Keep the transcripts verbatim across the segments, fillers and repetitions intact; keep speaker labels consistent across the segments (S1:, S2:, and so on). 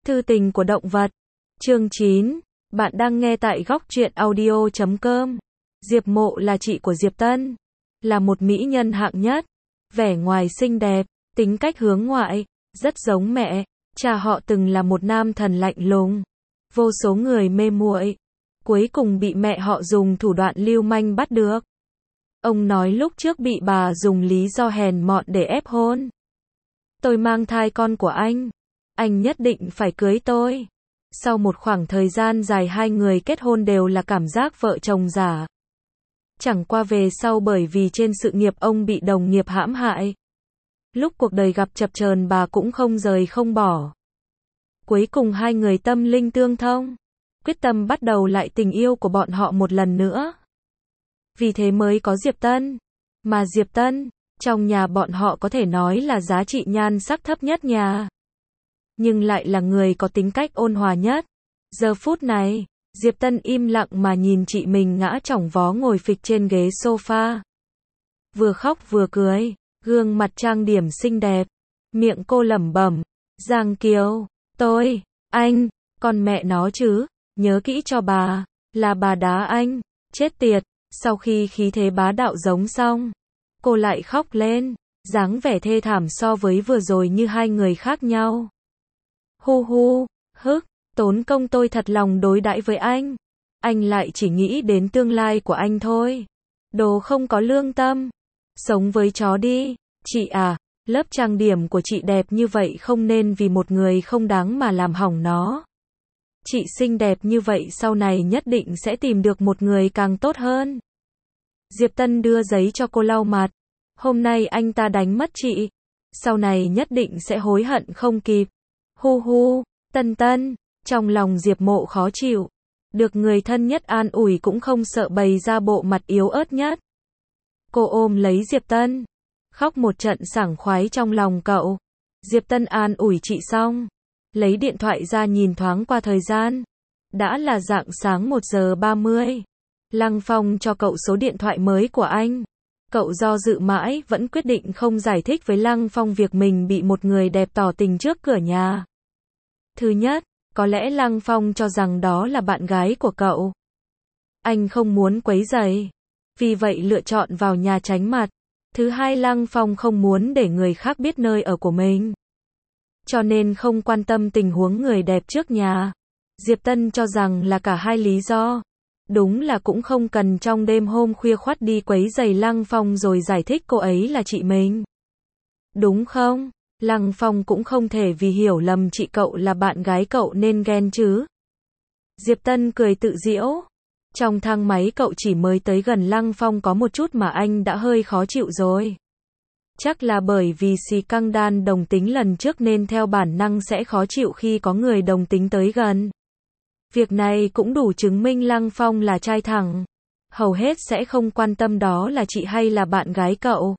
S1: Thư tình của động vật. Chương chín. Bạn đang nghe tại góc truyện audio chấm com. Diệp Mộ là chị của Diệp Tân. Là một mỹ nhân hạng nhất. Vẻ ngoài xinh đẹp, tính cách hướng ngoại, rất giống mẹ. Cha họ từng là một nam thần lạnh lùng. Vô số người mê muội. Cuối cùng bị mẹ họ dùng thủ đoạn lưu manh bắt được. Ông nói lúc trước bị bà dùng lý do hèn mọn để ép hôn. Tôi mang thai con của anh. Anh nhất định phải cưới tôi. Sau một khoảng thời gian dài hai người kết hôn đều là cảm giác vợ chồng giả. Chẳng qua về sau bởi vì trên sự nghiệp ông bị đồng nghiệp hãm hại. Lúc cuộc đời gặp chập chờn bà cũng không rời không bỏ. Cuối cùng hai người tâm linh tương thông. Quyết tâm bắt đầu lại tình yêu của bọn họ một lần nữa. Vì thế mới có Diệp Tân. Mà Diệp Tân, trong nhà bọn họ có thể nói là giá trị nhan sắc thấp nhất nhà. Nhưng lại là người có tính cách ôn hòa nhất. Giờ phút này, Diệp Tân im lặng mà nhìn chị mình ngã chỏng vó ngồi phịch trên ghế sofa. Vừa khóc vừa cười, gương mặt trang điểm xinh đẹp. Miệng cô lẩm bẩm, Giang Kiều, tôi, anh, con mẹ nó chứ, nhớ kỹ cho bà, là bà đá anh, chết tiệt. Sau khi khí thế bá đạo giống xong, cô lại khóc lên, dáng vẻ thê thảm so với vừa rồi như hai người khác nhau. Hu hu, hức, tốn công tôi thật lòng đối đãi với anh. Anh lại chỉ nghĩ đến tương lai của anh thôi. Đồ không có lương tâm. Sống với chó đi. Chị à, lớp trang điểm của chị đẹp như vậy không nên vì một người không đáng mà làm hỏng nó. Chị xinh đẹp như vậy sau này nhất định sẽ tìm được một người càng tốt hơn. Diệp Tân đưa giấy cho cô lau mặt. Hôm nay anh ta đánh mất chị. Sau này nhất định sẽ hối hận không kịp. Hu hu, Tân Tân, trong lòng Diệp Mộ khó chịu. Được người thân nhất an ủi cũng không sợ bày ra bộ mặt yếu ớt nhất. Cô ôm lấy Diệp Tân. Khóc một trận sảng khoái trong lòng cậu. Diệp Tân an ủi chị xong. Lấy điện thoại ra nhìn thoáng qua thời gian. Đã là rạng sáng một giờ ba mươi. Lăng Phong cho cậu số điện thoại mới của anh. Cậu do dự mãi vẫn quyết định không giải thích với Lăng Phong việc mình bị một người đẹp tỏ tình trước cửa nhà. Thứ nhất, có lẽ Lăng Phong cho rằng đó là bạn gái của cậu. Anh không muốn quấy rầy. Vì vậy lựa chọn vào nhà tránh mặt. Thứ hai, Lăng Phong không muốn để người khác biết nơi ở của mình. Cho nên không quan tâm tình huống người đẹp trước nhà. Diệp Tân cho rằng là cả hai lý do. Đúng là cũng không cần trong đêm hôm khuya khoắt đi quấy rầy Lăng Phong rồi giải thích cô ấy là chị mình. Đúng không? Lăng Phong cũng không thể vì hiểu lầm chị cậu là bạn gái cậu nên ghen chứ. Diệp Tân cười tự giễu. Trong thang máy cậu chỉ mới tới gần Lăng Phong có một chút mà anh đã hơi khó chịu rồi. Chắc là bởi vì xì căng đan đồng tính lần trước nên theo bản năng sẽ khó chịu khi có người đồng tính tới gần. Việc này cũng đủ chứng minh Lăng Phong là trai thẳng. Hầu hết sẽ không quan tâm đó là chị hay là bạn gái cậu.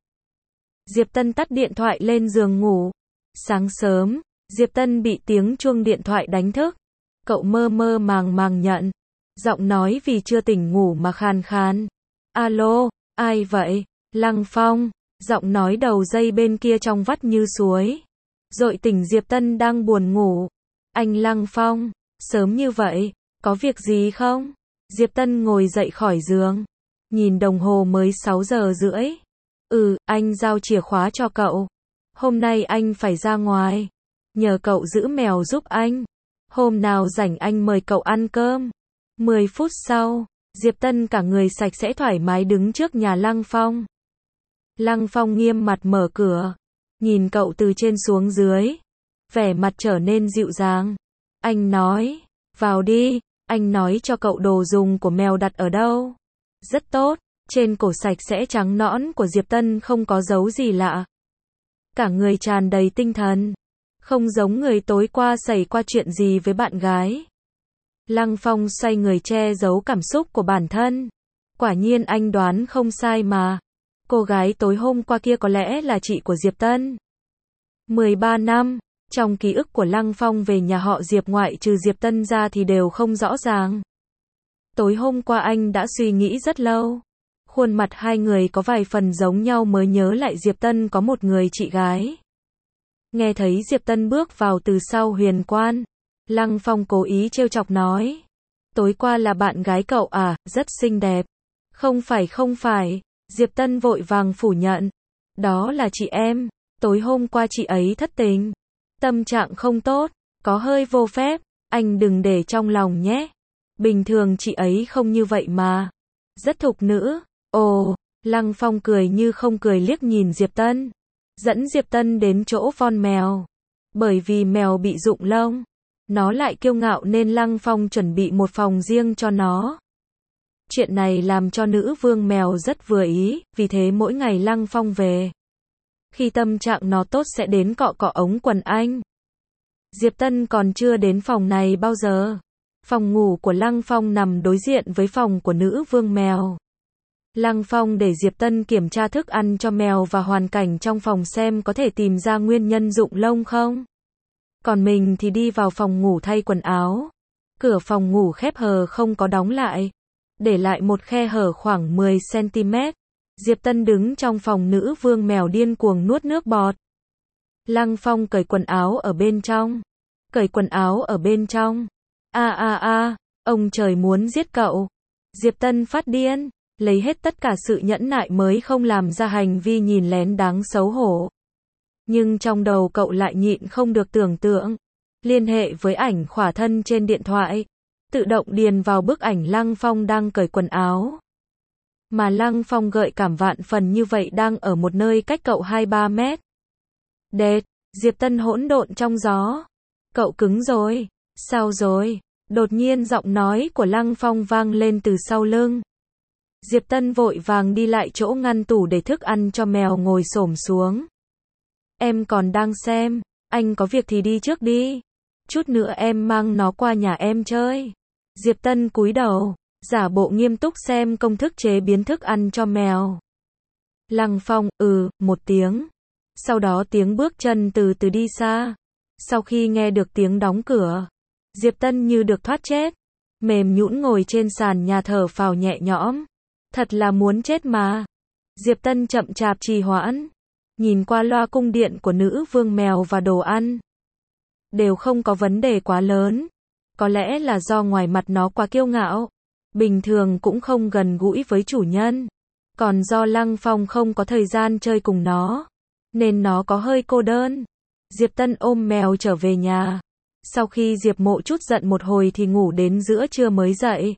S1: Diệp Tân tắt điện thoại lên giường ngủ. Sáng sớm, Diệp Tân bị tiếng chuông điện thoại đánh thức. Cậu mơ mơ màng màng nhận. Giọng nói vì chưa tỉnh ngủ mà khàn khàn. Alo, ai vậy? Lăng Phong. Giọng nói đầu dây bên kia trong vắt như suối. Dội tỉnh Diệp Tân đang buồn ngủ. Anh Lăng Phong, sớm như vậy, có việc gì không? Diệp Tân ngồi dậy khỏi giường. Nhìn đồng hồ mới sáu giờ rưỡi. Ừ, anh giao chìa khóa cho cậu. Hôm nay anh phải ra ngoài. Nhờ cậu giữ mèo giúp anh. Hôm nào rảnh anh mời cậu ăn cơm. mười phút sau, Diệp Tân cả người sạch sẽ thoải mái đứng trước nhà Lăng Phong. Lăng Phong nghiêm mặt mở cửa. Nhìn cậu từ trên xuống dưới. Vẻ mặt trở nên dịu dàng. Anh nói, vào đi, anh nói cho cậu đồ dùng của mèo đặt ở đâu. Rất tốt, trên cổ sạch sẽ trắng nõn của Diệp Tân không có dấu gì lạ. Cả người tràn đầy tinh thần. Không giống người tối qua xảy qua chuyện gì với bạn gái. Lăng Phong xoay người che giấu cảm xúc của bản thân. Quả nhiên anh đoán không sai mà. Cô gái tối hôm qua kia có lẽ là chị của Diệp Tân. mười ba năm, trong ký ức của Lăng Phong về nhà họ Diệp ngoại trừ Diệp Tân ra thì đều không rõ ràng. Tối hôm qua anh đã suy nghĩ rất lâu. Khuôn mặt hai người có vài phần giống nhau mới nhớ lại Diệp Tân có một người chị gái. Nghe thấy Diệp Tân bước vào từ sau huyền quan. Lăng Phong cố ý trêu chọc nói. Tối qua là bạn gái cậu à, rất xinh đẹp. Không phải không phải, Diệp Tân vội vàng phủ nhận. Đó là chị em, tối hôm qua chị ấy thất tình. Tâm trạng không tốt, có hơi vô phép, anh đừng để trong lòng nhé. Bình thường chị ấy không như vậy mà. Rất thục nữ. Ồ, Lăng Phong cười như không cười liếc nhìn Diệp Tân. Dẫn Diệp Tân đến chỗ von mèo. Bởi vì mèo bị rụng lông, nó lại kiêu ngạo nên Lăng Phong chuẩn bị một phòng riêng cho nó. Chuyện này làm cho nữ vương mèo rất vừa ý, vì thế mỗi ngày Lăng Phong về, khi tâm trạng nó tốt sẽ đến cọ cọ ống quần anh. Diệp Tân còn chưa đến phòng này bao giờ. Phòng ngủ của Lăng Phong nằm đối diện với phòng của nữ vương mèo. Lăng Phong để Diệp Tân kiểm tra thức ăn cho mèo và hoàn cảnh trong phòng xem có thể tìm ra nguyên nhân rụng lông không. Còn mình thì đi vào phòng ngủ thay quần áo. Cửa phòng ngủ khép hờ không có đóng lại, để lại một khe hở khoảng mười xăng ti mét. Diệp Tân đứng trong phòng nữ vương mèo điên cuồng nuốt nước bọt. Lăng Phong cởi quần áo ở bên trong. Cởi quần áo ở bên trong. A a a, ông trời muốn giết cậu. Diệp Tân phát điên, lấy hết tất cả sự nhẫn nại mới không làm ra hành vi nhìn lén đáng xấu hổ. Nhưng trong đầu cậu lại nhịn không được tưởng tượng. Liên hệ với ảnh khỏa thân trên điện thoại. Tự động điền vào bức ảnh Lăng Phong đang cởi quần áo. Mà Lăng Phong gợi cảm vạn phần như vậy đang ở một nơi cách cậu hai ba mét. Đệt, Diệp Tân hỗn độn trong gió. Cậu cứng rồi, sao rồi? Đột nhiên giọng nói của Lăng Phong vang lên từ sau lưng. Diệp Tân vội vàng đi lại chỗ ngăn tủ để thức ăn cho mèo ngồi xổm xuống. Em còn đang xem, anh có việc thì đi trước đi. Chút nữa em mang nó qua nhà em chơi. Diệp Tân cúi đầu, giả bộ nghiêm túc xem công thức chế biến thức ăn cho mèo. Lăng Phong, ừ, một tiếng. Sau đó tiếng bước chân từ từ đi xa. Sau khi nghe được tiếng đóng cửa, Diệp Tân như được thoát chết. Mềm nhũn ngồi trên sàn nhà thở phào nhẹ nhõm. Thật là muốn chết mà. Diệp Tân chậm chạp trì hoãn. Nhìn qua loa cung điện của nữ vương mèo và đồ ăn. Đều không có vấn đề quá lớn. Có lẽ là do ngoài mặt nó quá kiêu ngạo. Bình thường cũng không gần gũi với chủ nhân. Còn do Lăng Phong không có thời gian chơi cùng nó, nên nó có hơi cô đơn. Diệp Tân ôm mèo trở về nhà. Sau khi Diệp Mộ chút giận một hồi thì ngủ đến giữa trưa mới dậy.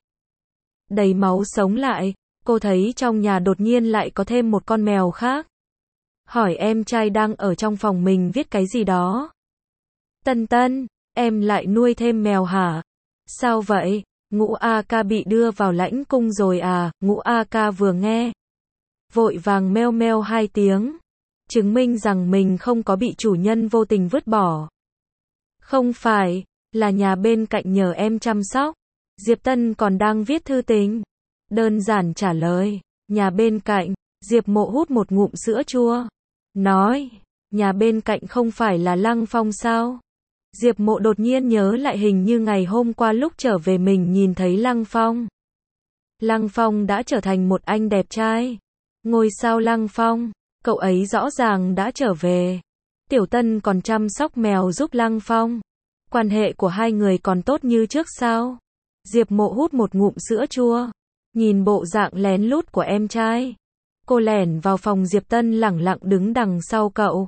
S1: Đầy máu sống lại, cô thấy trong nhà đột nhiên lại có thêm một con mèo khác. Hỏi em trai đang ở trong phòng mình viết cái gì đó. Tân Tân, em lại nuôi thêm mèo hả? Sao vậy? Ngũ A Ca bị đưa vào lãnh cung rồi à? Ngũ A Ca vừa nghe, vội vàng meo meo hai tiếng, chứng minh rằng mình không có bị chủ nhân vô tình vứt bỏ. Không phải, là nhà bên cạnh nhờ em chăm sóc. Diệp Tân còn đang viết thư tình. Đơn giản trả lời, nhà bên cạnh. Diệp Mộ hút một ngụm sữa chua, nói, nhà bên cạnh không phải là Lăng Phong sao? Diệp Mộ đột nhiên nhớ lại hình như ngày hôm qua lúc trở về mình nhìn thấy Lăng Phong. Lăng Phong đã trở thành một anh đẹp trai. Ngôi sao Lăng Phong, cậu ấy rõ ràng đã trở về. Tiểu Tân còn chăm sóc mèo giúp Lăng Phong. Quan hệ của hai người còn tốt như trước sao? Diệp Mộ hút một ngụm sữa chua, nhìn bộ dạng lén lút của em trai. Cô lẻn vào phòng Diệp Tân lẳng lặng đứng đằng sau cậu.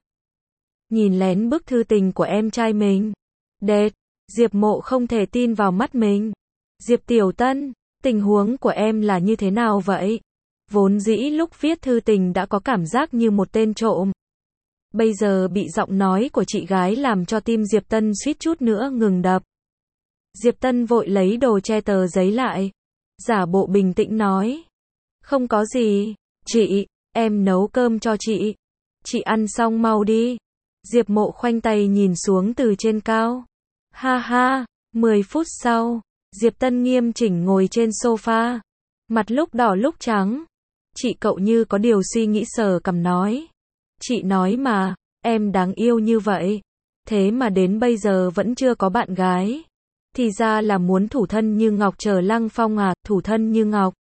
S1: Nhìn lén bức thư tình của em trai mình. Đệt, Diệp Mộ không thể tin vào mắt mình. Diệp Tiểu Tân, tình huống của em là như thế nào vậy? Vốn dĩ lúc viết thư tình đã có cảm giác như một tên trộm. Bây giờ bị giọng nói của chị gái làm cho tim Diệp Tân suýt chút nữa ngừng đập. Diệp Tân vội lấy đồ che tờ giấy lại. Giả bộ bình tĩnh nói. Không có gì, chị, em nấu cơm cho chị. Chị ăn xong mau đi. Diệp Mộ khoanh tay nhìn xuống từ trên cao. Ha ha, mười phút sau, Diệp Tân nghiêm chỉnh ngồi trên sofa. Mặt lúc đỏ lúc trắng. Chị cậu như có điều suy nghĩ sờ cằm nói. Chị nói mà, em đáng yêu như vậy. Thế mà đến bây giờ vẫn chưa có bạn gái. Thì ra là muốn thủ thân như ngọc chờ Lăng Phong à, thủ thân như ngọc.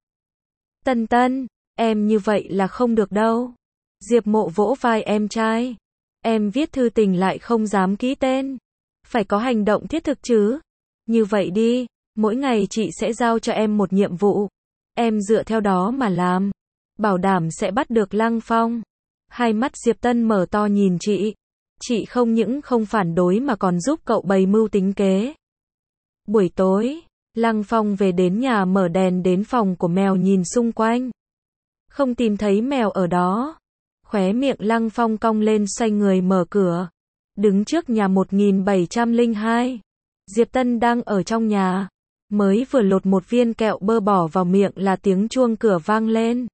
S1: Tân Tân, em như vậy là không được đâu. Diệp Mộ vỗ vai em trai. Em viết thư tình lại không dám ký tên. Phải có hành động thiết thực chứ. Như vậy đi, mỗi ngày chị sẽ giao cho em một nhiệm vụ. Em dựa theo đó mà làm. Bảo đảm sẽ bắt được Lăng Phong. Hai mắt Diệp Tân mở to nhìn chị. Chị không những không phản đối mà còn giúp cậu bày mưu tính kế. Buổi tối, Lăng Phong về đến nhà mở đèn đến phòng của mèo nhìn xung quanh. Không tìm thấy mèo ở đó. Khóe miệng Lăng Phong cong lên xoay người mở cửa. Đứng trước nhà một nghìn bảy trăm lẻ hai. Diệp Tân đang ở trong nhà. Mới vừa lột một viên kẹo bơ bỏ vào miệng là tiếng chuông cửa vang lên.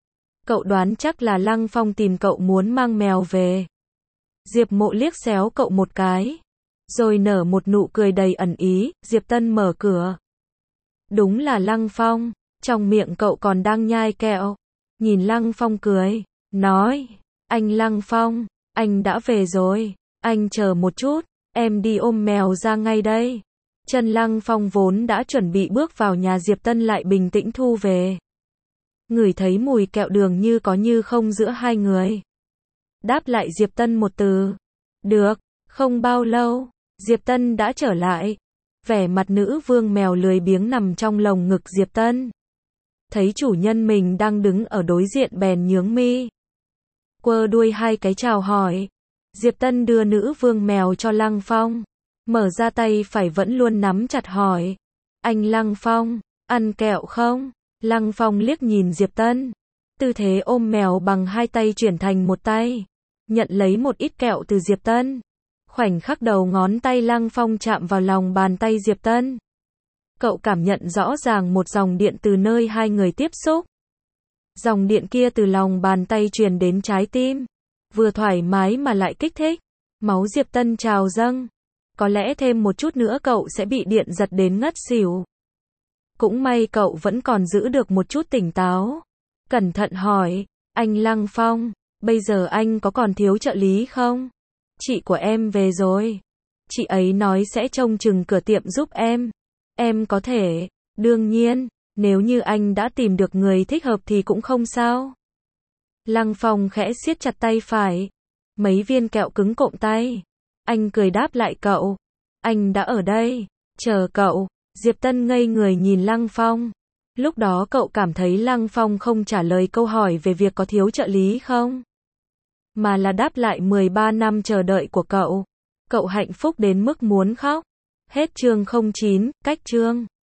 S1: Cậu đoán chắc là Lăng Phong tìm cậu muốn mang mèo về. Diệp Mộ liếc xéo cậu một cái. Rồi nở một nụ cười đầy ẩn ý. Diệp Tân mở cửa. Đúng là Lăng Phong. Trong miệng cậu còn đang nhai kẹo. Nhìn Lăng Phong cười. Nói. Anh Lăng Phong. Anh đã về rồi. Anh chờ một chút. Em đi ôm mèo ra ngay đây. Chân Lăng Phong vốn đã chuẩn bị bước vào nhà Diệp Tân lại bình tĩnh thu về. Ngửi thấy mùi kẹo đường như có như không giữa hai người. Đáp lại Diệp Tân một từ. Được. Không bao lâu, Diệp Tân đã trở lại. Vẻ mặt nữ vương mèo lười biếng nằm trong lồng ngực Diệp Tân. Thấy chủ nhân mình đang đứng ở đối diện bèn nhướng mi. Quơ đuôi hai cái chào hỏi. Diệp Tân đưa nữ vương mèo cho Lăng Phong. Mở ra tay phải vẫn luôn nắm chặt hỏi. Anh Lăng Phong, ăn kẹo không? Lăng Phong liếc nhìn Diệp Tân. Tư thế ôm mèo bằng hai tay chuyển thành một tay. Nhận lấy một ít kẹo từ Diệp Tân. Khoảnh khắc đầu ngón tay Lăng Phong chạm vào lòng bàn tay Diệp Tân. Cậu cảm nhận rõ ràng một dòng điện từ nơi hai người tiếp xúc. Dòng điện kia từ lòng bàn tay truyền đến trái tim. Vừa thoải mái mà lại kích thích. Máu Diệp Tân trào dâng. Có lẽ thêm một chút nữa cậu sẽ bị điện giật đến ngất xỉu. Cũng may cậu vẫn còn giữ được một chút tỉnh táo. Cẩn thận hỏi, anh Lăng Phong, bây giờ anh có còn thiếu trợ lý không? Chị của em về rồi. Chị ấy nói sẽ trông chừng cửa tiệm giúp em. Em có thể, đương nhiên, nếu như anh đã tìm được người thích hợp thì cũng không sao. Lăng Phong khẽ siết chặt tay phải. Mấy viên kẹo cứng cộm tay. Anh cười đáp lại cậu. Anh đã ở đây, chờ cậu. Diệp Tân ngây người nhìn Lăng Phong. Lúc đó cậu cảm thấy Lăng Phong không trả lời câu hỏi về việc có thiếu trợ lý không, mà là đáp lại mười ba năm chờ đợi của cậu. Cậu hạnh phúc đến mức muốn khóc. Hết chương không chín, cách chương.